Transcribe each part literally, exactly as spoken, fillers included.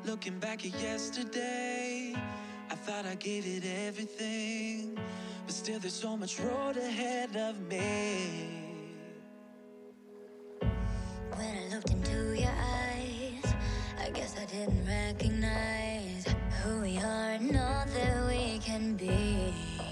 Looking back at yesterday, I thought I gave it everything, but still there's so much road ahead of me. When I looked into your eyes, I guess I didn't recognize who we are and all that we can be.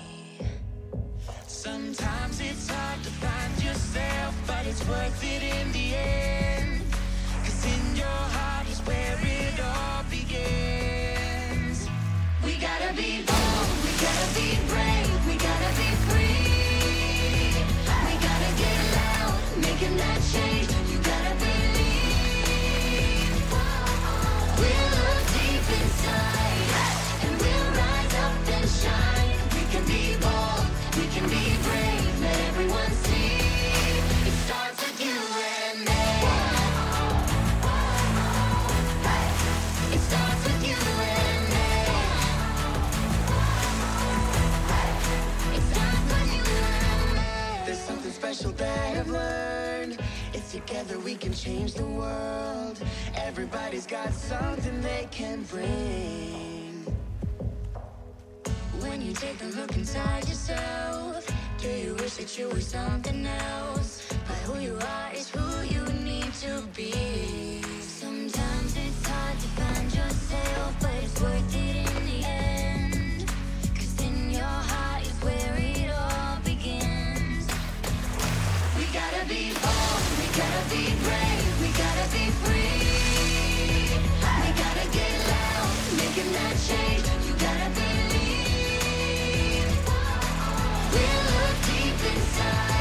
Sometimes it's hard to find yourself, but it's worth it in the end. Cause in your heart is where it all begins. We gotta be bold, we gotta be brave, we gotta be free. We gotta get loud, making that change. You gotta believe. We'll look deep inside, and we'll rise up and shine. We can be bold, we can be brave, let everyone see. It starts with you and me. It starts with you and me. It starts with you and me. There's something special that I've learned. It's together we can change the world. Everybody's got something they can bring. When you take a look inside yourself, do you wish that you were something else? But who you are is who you need to be. Sometimes it's hard to find yourself, but it's worth it in the end. Cause in your heart is where it all begins. We gotta be bold, we gotta be brave, we gotta be free. We gotta get loud, making that change. You gotta believe. We'll look deep inside.